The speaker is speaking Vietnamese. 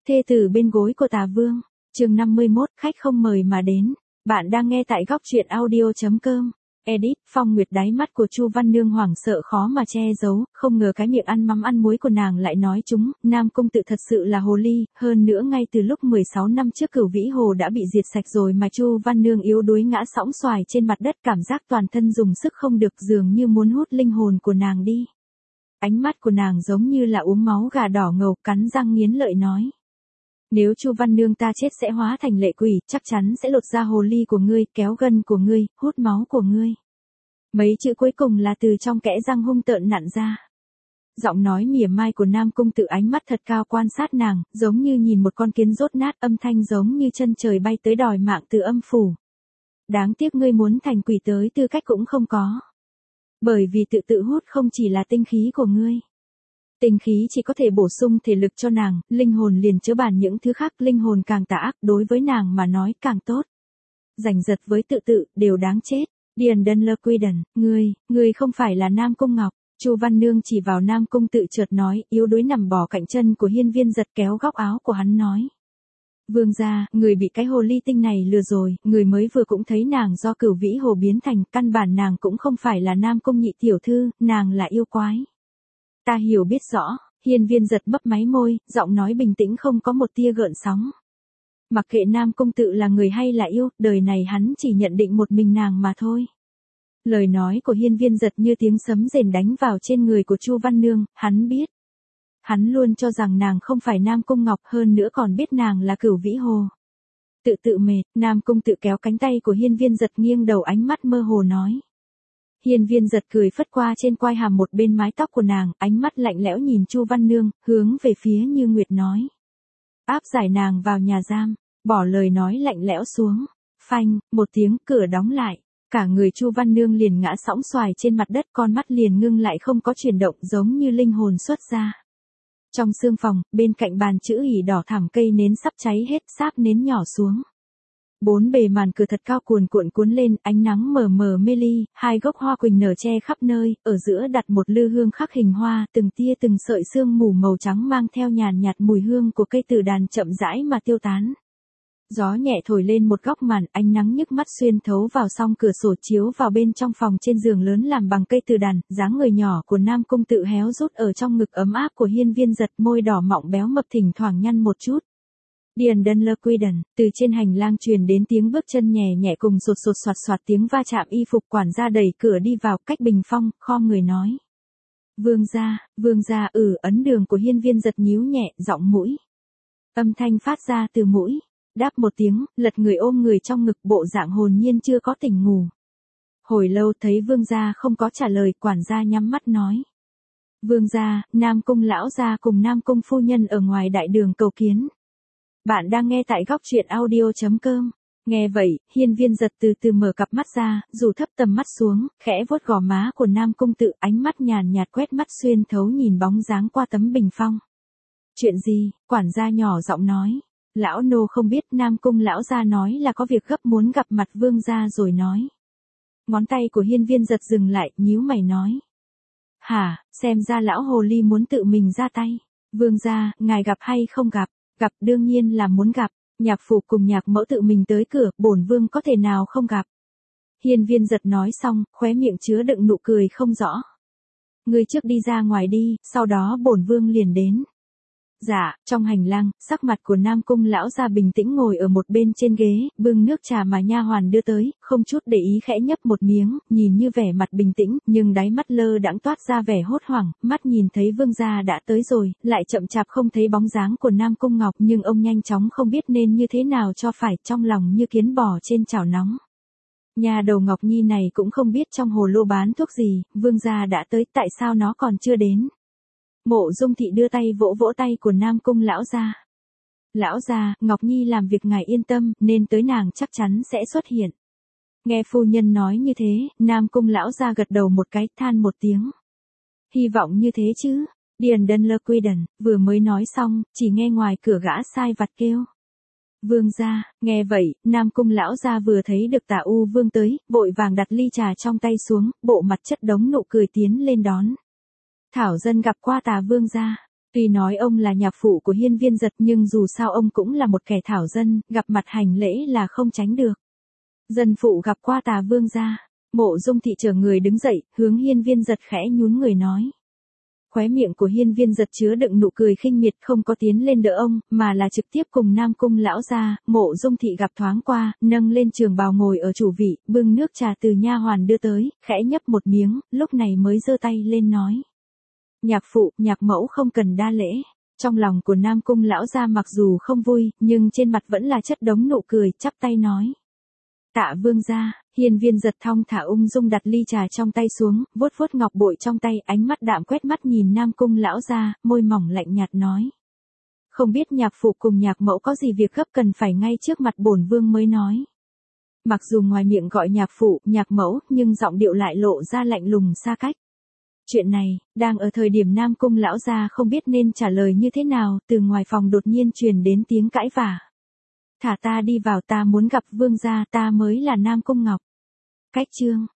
Thê tử bên gối của Tà Vương, chương 51, khách không mời mà đến. Bạn đang nghe tại góc truyện audio.com. Edit, Phong Nguyệt đáy mắt của Chu Văn Nương hoảng sợ khó mà che giấu, không ngờ cái miệng ăn mắm ăn muối của nàng lại nói chúng, Nam Cung Tự thật sự là hồ ly, hơn nữa ngay từ lúc 16 năm trước Cửu Vĩ Hồ đã bị diệt sạch rồi mà Chu Văn Nương yếu đuối ngã sõng xoài trên mặt đất, cảm giác toàn thân dùng sức không được, dường như muốn hút linh hồn của nàng đi. Ánh mắt của nàng giống như là uống máu gà đỏ ngầu, cắn răng nghiến lợi nói. Nếu Chu Văn Nương ta chết sẽ hóa thành lệ quỷ, chắc chắn sẽ lột ra hồ ly của ngươi, kéo gân của ngươi, hút máu của ngươi. Mấy chữ cuối cùng là từ trong kẽ răng hung tợn nặn ra. Giọng nói mỉa mai của Nam Cung Tự ánh mắt thật cao quan sát nàng, giống như nhìn một con kiến rốt nát, âm thanh giống như chân trời bay tới đòi mạng từ âm phủ. Đáng tiếc ngươi muốn thành quỷ tới tư cách cũng không có. Bởi vì tự hút không chỉ là tinh khí của ngươi. Tinh khí chỉ có thể bổ sung thể lực cho nàng, linh hồn liền chớ bàn những thứ khác, linh hồn càng tà ác đối với nàng mà nói càng tốt. Giành giật với tự đều đáng chết. Điền Đơn Lơ Quy Đần, ngươi không phải là Nam Cung Ngọc. Chu Văn Nương chỉ vào Nam Cung Tự chợt nói, yếu đuối nằm bò cạnh chân của Hiên Viên Giật kéo góc áo của hắn nói. Vương gia, người bị cái hồ ly tinh này lừa rồi, người mới vừa cũng thấy nàng do Cửu Vĩ Hồ biến thành, căn bản nàng cũng không phải là Nam Cung nhị tiểu thư, nàng là yêu quái. Ta hiểu biết rõ, Hiên Viên Giật bấp máy môi, giọng nói bình tĩnh không có một tia gợn sóng. Mặc kệ Nam Cung Tự là người hay là yêu, đời này hắn chỉ nhận định một mình nàng mà thôi. Lời nói của Hiên Viên Giật như tiếng sấm rền đánh vào trên người của Chu Văn Nương, hắn biết. Hắn luôn cho rằng nàng không phải Nam Cung Ngọc, hơn nữa còn biết nàng là Cửu Vĩ Hồ. Tự mệt, Nam Cung Tự kéo cánh tay của Hiên Viên Giật nghiêng đầu, ánh mắt mơ hồ nói. Hiên Viên Giật cười phất qua trên quai hàm một bên mái tóc của nàng, ánh mắt lạnh lẽo nhìn Chu Văn Nương, hướng về phía Như Nguyệt nói. Áp giải nàng vào nhà giam, bỏ lời nói lạnh lẽo xuống. Phanh, một tiếng, cửa đóng lại. Cả người Chu Văn Nương liền ngã sõng xoài trên mặt đất, con mắt liền ngưng lại không có chuyển động, giống như linh hồn xuất ra. Trong sương phòng, bên cạnh bàn chữ ỉ đỏ thẳm, cây nến sắp cháy hết, sáp nến nhỏ xuống. Bốn bề màn cửa thật cao cuồn cuộn cuốn lên, ánh nắng mờ mờ mê ly, hai gốc hoa quỳnh nở che khắp nơi, ở giữa đặt một lư hương khắc hình hoa, từng tia từng sợi sương mù màu trắng mang theo nhàn nhạt mùi hương của cây tử đàn chậm rãi mà tiêu tán. Gió nhẹ thổi lên một góc màn, ánh nắng nhức mắt xuyên thấu vào song cửa sổ chiếu vào bên trong phòng, trên giường lớn làm bằng cây tử đàn, dáng người nhỏ của Nam Cung Tự héo rút ở trong ngực ấm áp của Hiên Viên Giật, môi đỏ mọng béo mập thỉnh thoảng nhăn một chút. Điền Đơn Lơ Quy Đần, từ trên hành lang truyền đến tiếng bước chân nhẹ nhẹ cùng sột sột soạt soạt tiếng va chạm y phục, quản gia đẩy cửa đi vào, cách bình phong, khom người nói. Vương gia, ấn đường của Hiên Viên Giật nhíu nhẹ, giọng mũi. Âm thanh phát ra từ mũi. Đáp một tiếng, lật người ôm người trong ngực, bộ dạng hồn nhiên chưa có tỉnh ngủ. Hồi lâu thấy vương gia không có trả lời, quản gia nhắm mắt nói. Vương gia, Nam Cung lão gia cùng Nam Cung phu nhân ở ngoài đại đường cầu kiến. Bạn đang nghe tại góc truyện audio.com. Nghe vậy, Hiên Viên Giật từ từ mở cặp mắt ra, dù thấp tầm mắt xuống, khẽ vuốt gò má của Nam Cung Tự, ánh mắt nhàn nhạt quét mắt xuyên thấu nhìn bóng dáng qua tấm bình phong. Chuyện gì? Quản gia nhỏ giọng nói. Lão nô không biết, Nam Cung lão gia nói là có việc gấp muốn gặp mặt vương gia rồi nói. Ngón tay của Hiên Viên Giật dừng lại, nhíu mày nói. Hả, xem ra lão hồ ly muốn tự mình ra tay. Vương gia, ngài gặp hay không gặp? Gặp, đương nhiên là muốn gặp. Nhạc phụ cùng nhạc mẫu tự mình tới cửa, bổn vương có thể nào không gặp? Hiên Viên Giật nói xong, khóe miệng chứa đựng nụ cười không rõ. Ngươi trước đi ra ngoài đi, sau đó bổn vương liền đến. Dạ, trong hành lang, sắc mặt của Nam Cung lão gia bình tĩnh ngồi ở một bên trên ghế, bưng nước trà mà nha hoàn đưa tới, không chút để ý khẽ nhấp một miếng, nhìn như vẻ mặt bình tĩnh, nhưng đáy mắt lơ đãng toát ra vẻ hốt hoảng, mắt nhìn thấy vương gia đã tới rồi, lại chậm chạp không thấy bóng dáng của Nam Cung Ngọc, nhưng ông nhanh chóng không biết nên như thế nào cho phải, trong lòng như kiến bò trên chảo nóng. Nhà đầu Ngọc Nhi này cũng không biết trong hồ lô bán thuốc gì, vương gia đã tới, tại sao nó còn chưa đến? Mộ Dung Thị đưa tay vỗ vỗ tay của Nam Cung lão gia. Lão gia, Ngọc Nhi làm việc ngài yên tâm, nên tới nàng chắc chắn sẽ xuất hiện. Nghe phu nhân nói như thế, Nam Cung lão gia gật đầu một cái, than một tiếng. Hy vọng như thế chứ. Điền Đơn Lơ Quy Đần, vừa mới nói xong, chỉ nghe ngoài cửa gã sai vặt kêu. Vương gia, nghe vậy, Nam Cung lão gia vừa thấy được Tả U Vương tới, vội vàng đặt ly trà trong tay xuống, bộ mặt chất đống nụ cười tiến lên đón. Thảo dân gặp qua Tả vương gia. Tuy nói ông là nhạc phụ của Hiên Viên Giật nhưng dù sao ông cũng là một kẻ thảo dân, gặp mặt hành lễ là không tránh được. Dân phụ gặp qua Tà Vương gia. Mộ Dung Thị chở người đứng dậy, hướng Hiên Viên Giật khẽ nhún người nói. Khóe miệng của Hiên Viên Giật chứa đựng nụ cười khinh miệt, không có tiến lên đỡ ông, mà là trực tiếp cùng Nam Cung lão gia. Mộ Dung Thị gặp thoáng qua, nâng lên trường bào ngồi ở chủ vị, bưng nước trà từ nha hoàn đưa tới, khẽ nhấp một miếng, lúc này mới giơ tay lên nói. Nhạc phụ, nhạc mẫu không cần đa lễ. Trong lòng của Nam Cung lão gia mặc dù không vui, nhưng trên mặt vẫn là chất đống nụ cười, chắp tay nói. Tạ Vương gia. Hiên Viên Giật thong thả ung dung đặt ly trà trong tay xuống, vuốt vuốt ngọc bội trong tay, ánh mắt đạm quét mắt nhìn Nam Cung lão gia, môi mỏng lạnh nhạt nói. Không biết nhạc phụ cùng nhạc mẫu có gì việc gấp cần phải ngay trước mặt bổn vương mới nói. Mặc dù ngoài miệng gọi nhạc phụ, nhạc mẫu, nhưng giọng điệu lại lộ ra lạnh lùng xa cách. Chuyện này, đang ở thời điểm Nam Cung lão gia không biết nên trả lời như thế nào, từ ngoài phòng đột nhiên truyền đến tiếng cãi vả. Thả ta đi vào, ta muốn gặp vương gia, ta mới là Nam Cung Ngọc. Cách chương